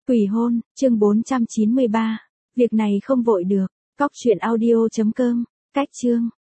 Quỷ hôn, chương 493. Việc này không vội được. Cóc truyện audio.com. Cách chương.